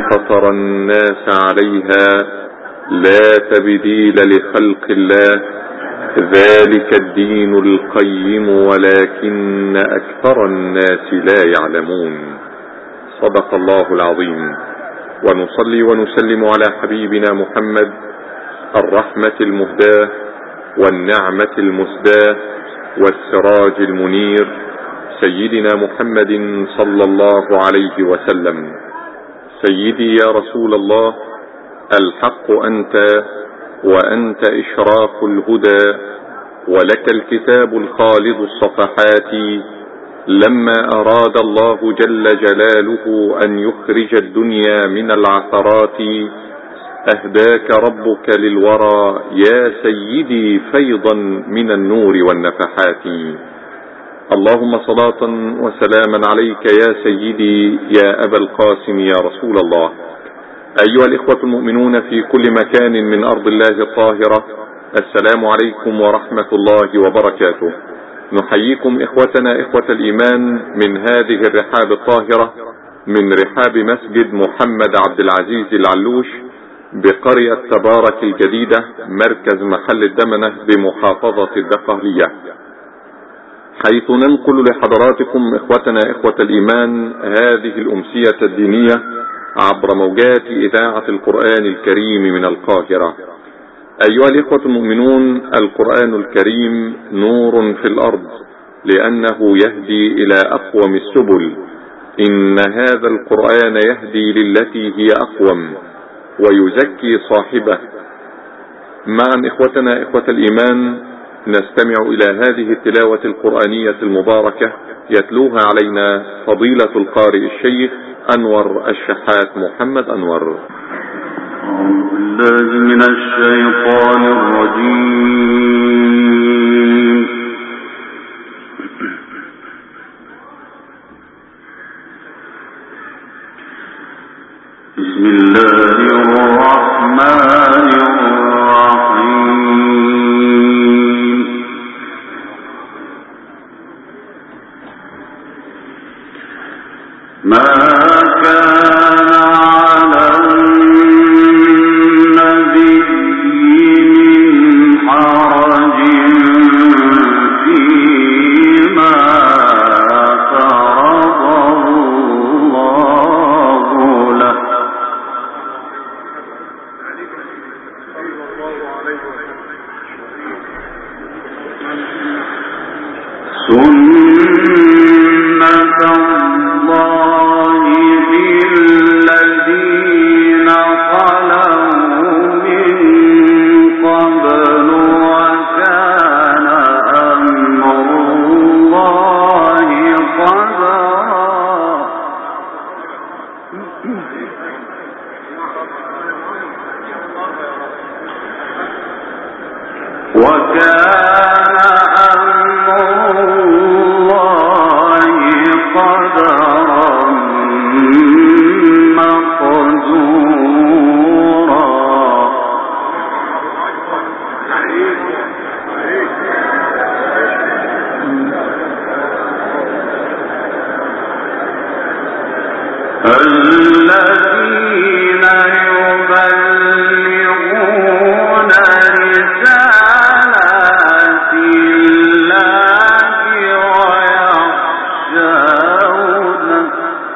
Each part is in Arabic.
فطر الناس عليها لا تبديل لخلق الله، ذلك الدين القيم ولكن أكثر الناس لا يعلمون. صدق الله العظيم. ونصلي ونسلم على حبيبنا محمد الرحمة المهداة والنعمة المسداة والسراج المنير، سيدنا محمد صلى الله عليه وسلم. سيدي يا رسول الله، الحق أنت وأنت إشراق الهدى، ولك الكتاب الخالد الصفحات. لما أراد الله جل جلاله أن يخرج الدنيا من العثرات، أهداك ربك للورى يا سيدي فيضا من النور والنفحات. اللهم صلاة وسلاما عليك يا سيدي يا أبا القاسم يا رسول الله. أيها الإخوة المؤمنون في كل مكان من أرض الله الطاهرة، السلام عليكم ورحمة الله وبركاته. نحييكم إخوتنا إخوة الإيمان من هذه الرحاب الطاهرة، من رحاب مسجد محمد عبد العزيز العلوش بقرية تبارك الجديدة، مركز محل الدمنة بمحافظة الدقهلية، حيث ننقل لحضراتكم إخوتنا إخوة الإيمان هذه الأمسية الدينية عبر موجات إذاعة القرآن الكريم من القاهرة. أيها الإخوة المؤمنون، القرآن الكريم نور في الأرض لأنه يهدي إلى أقوم السبل. إن هذا القرآن يهدي للتي هي أقوم ويزكي صاحبه. معا إخوتنا إخوة الإيمان، نستمع إلى هذه التلاوة القرآنية المباركة يتلوها علينا فضيلة القارئ الشيخ أنور الشحات محمد أنور. أعوذ بالله من الشيطان الرجيم. بسم الله الرحمن الرحيم. ما كان على النبي من حرج فيما فرض الله له، سنة الله في الذين خلوا من قبل، وكان أمر الله قدرا. الذين يبلغون رسالات الله ويخشونه،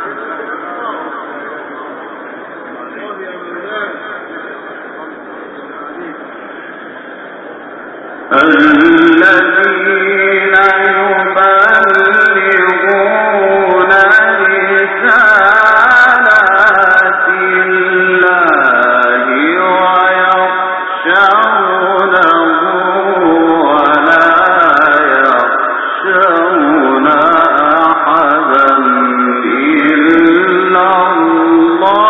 الذين يبلغون رسالات الله ويخشونه ولا يخشون أحدا إلا الله.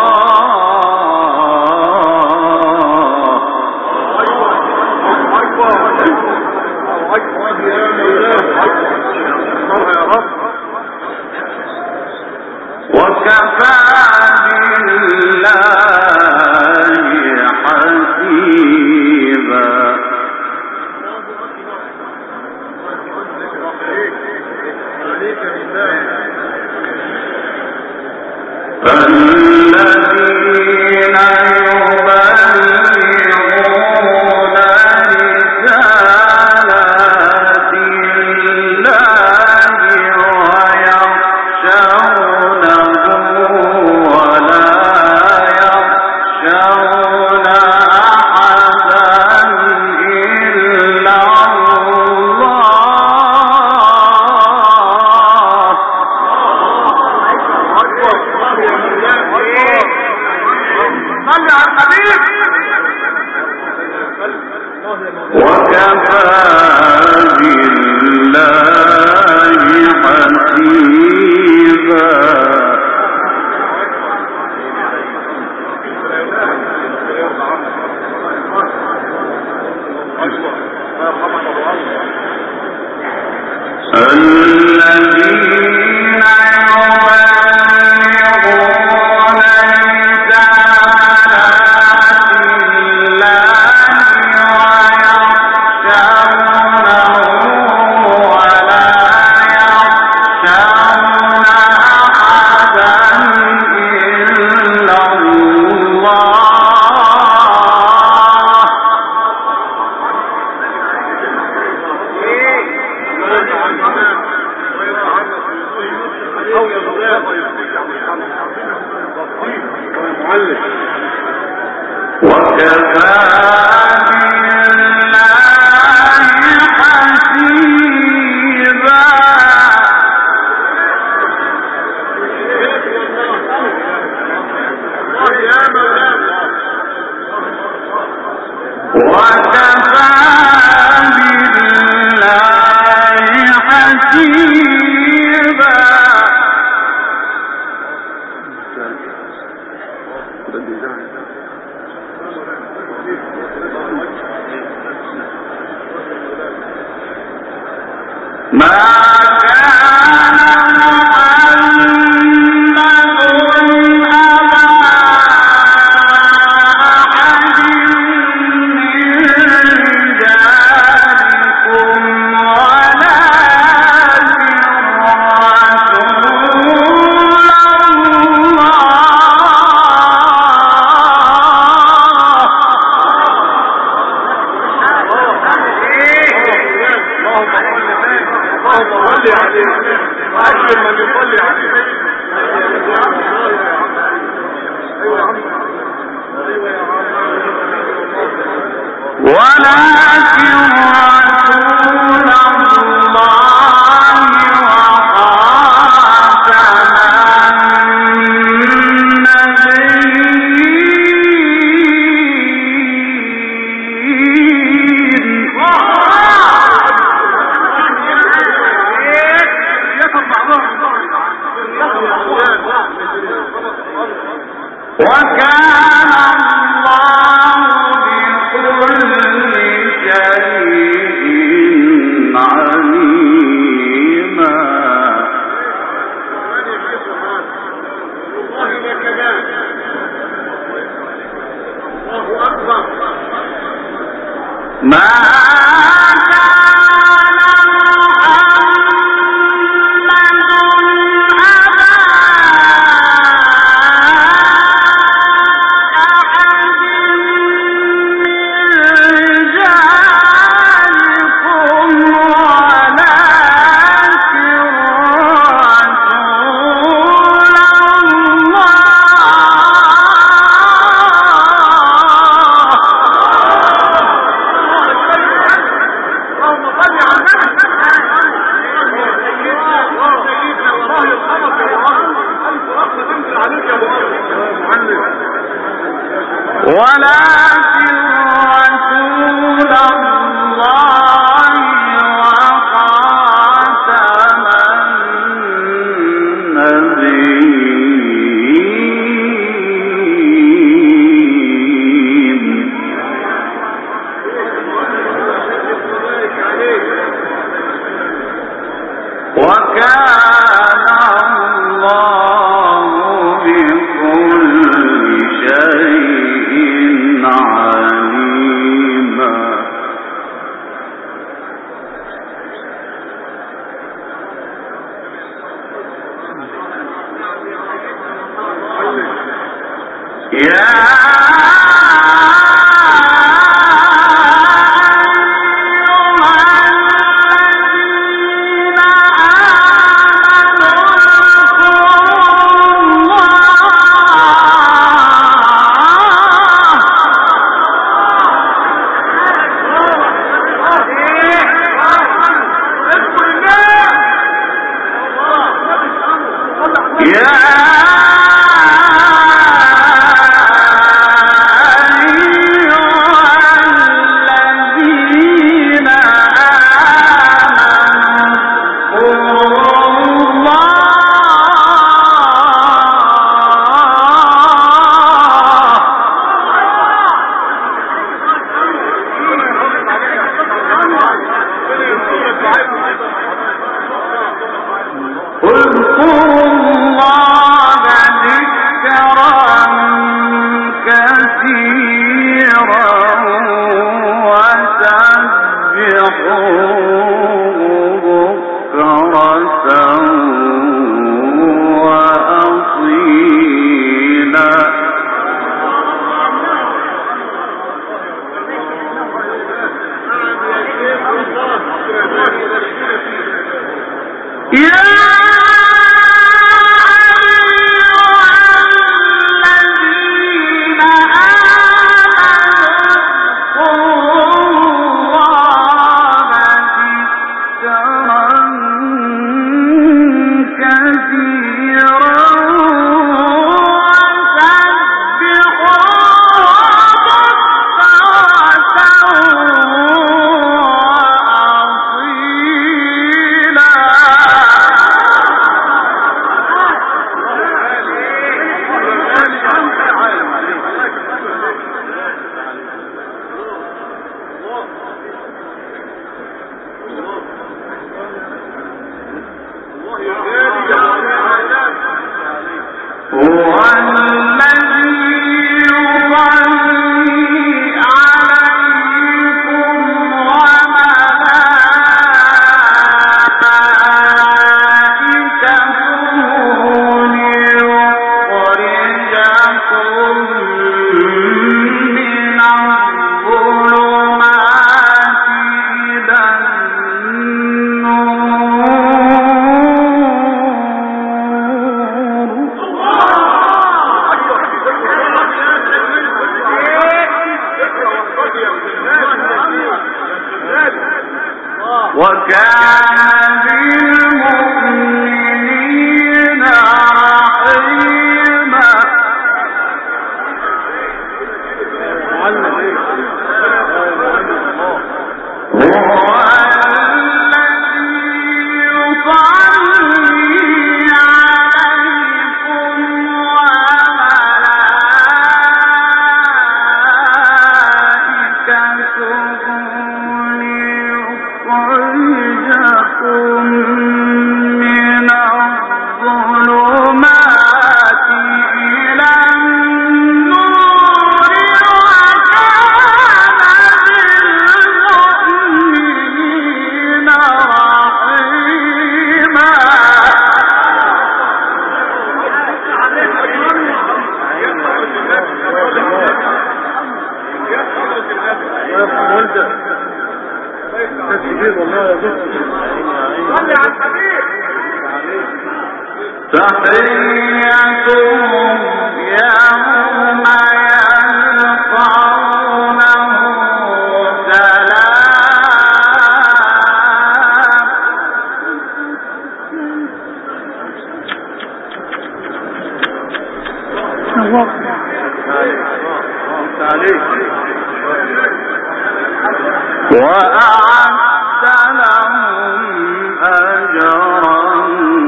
وأعد لهم أجرا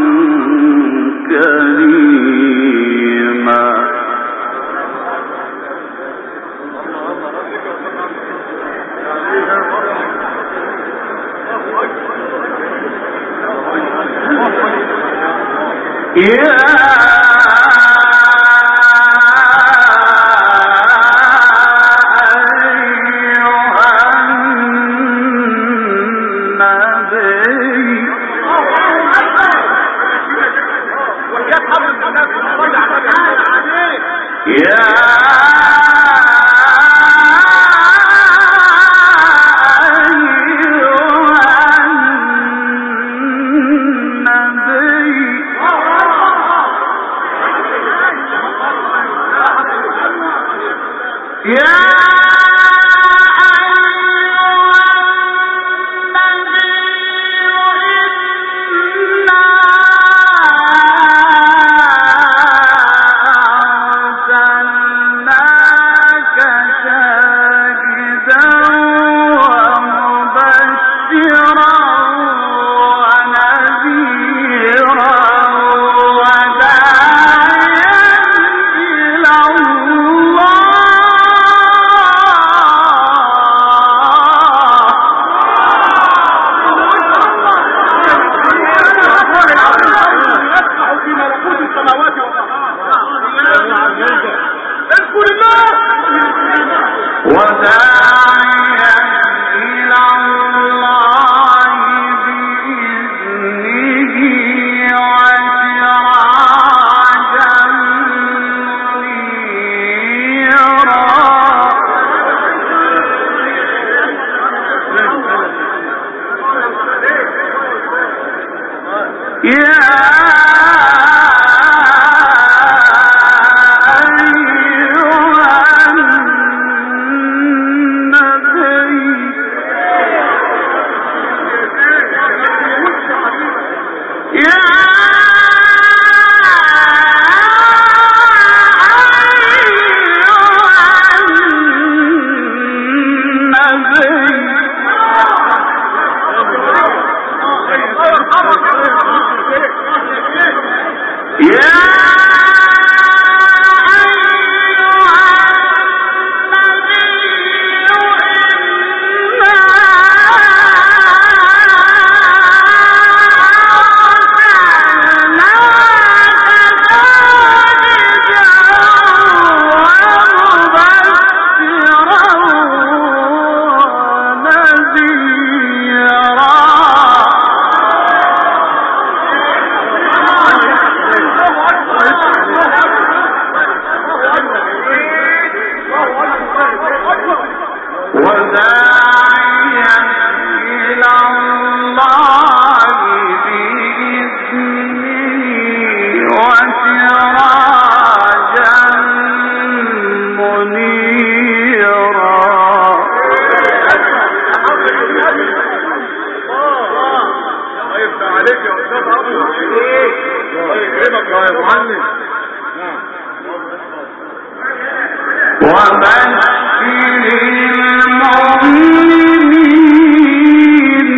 كريما. منيرا عليك يا أستاذ أبو الله يكرمك يا معلم. وبشر المؤمنين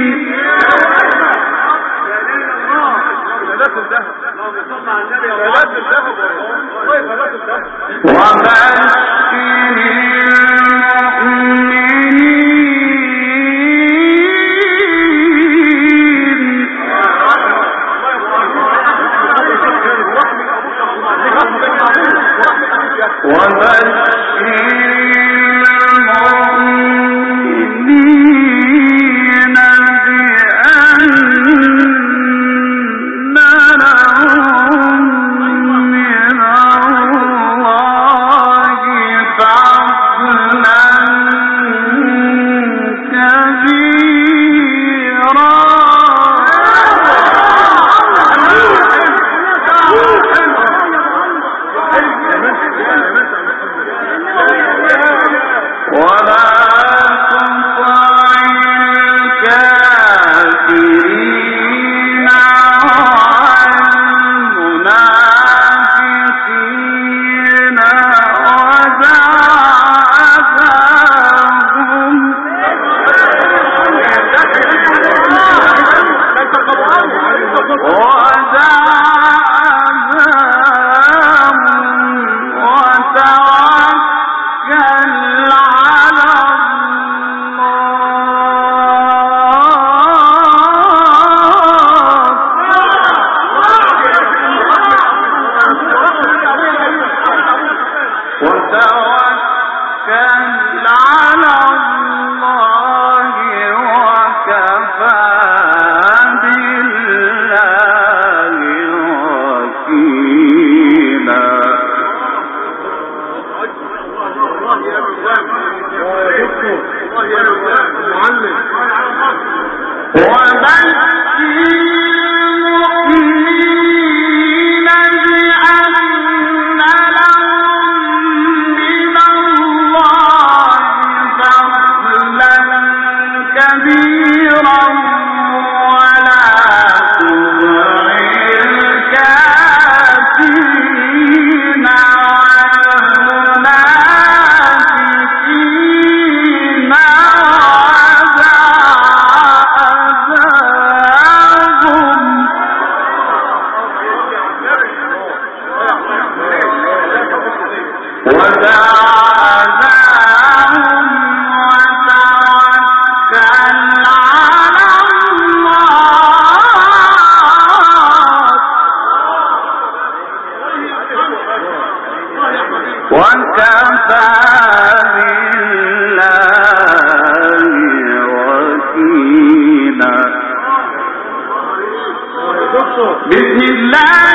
بسم الله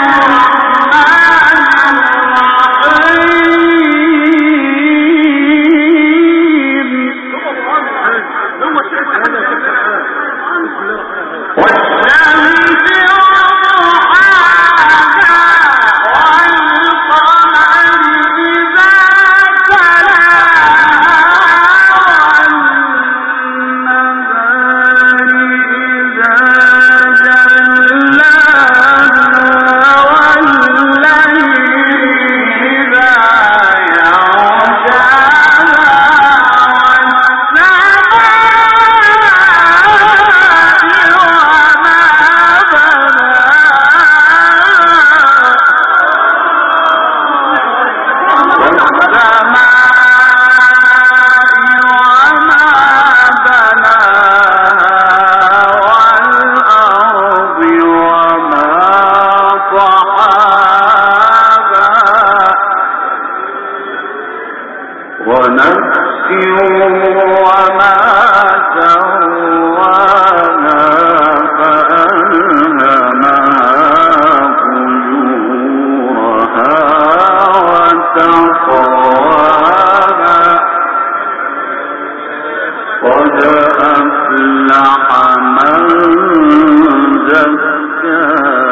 الرحمن الرحيم والشمس وضحاها والقمر إذا تلاها ونفس وما سواها فألهمها فجورها وتقواها قد أفلح من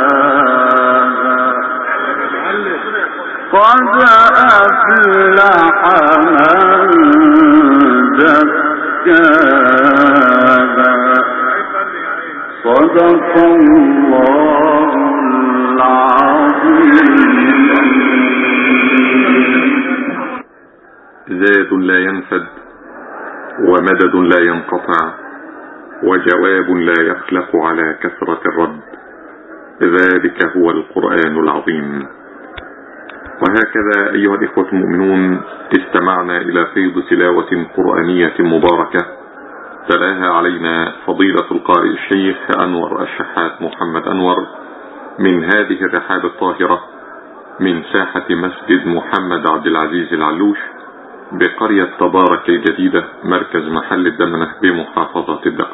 زكاها قد أفلح صدق الله العظيم. زاد لا ينفد ومدد لا ينقطع وجواب لا يخلق على كثرة الرد، ذلك هو القرآن العظيم. وهكذا أيها الإخوة المؤمنون استمعنا إلى فيض تلاوة قرآنية مباركة تلاها علينا فضيلة القارئ الشيخ أنور الشحات محمد أنور من هذه الرحاب الطاهرة من ساحة مسجد محمد عبد العزيز العلوش بقرية تبارك الجديدة مركز محل الدمنة بمحافظة الدقهلية.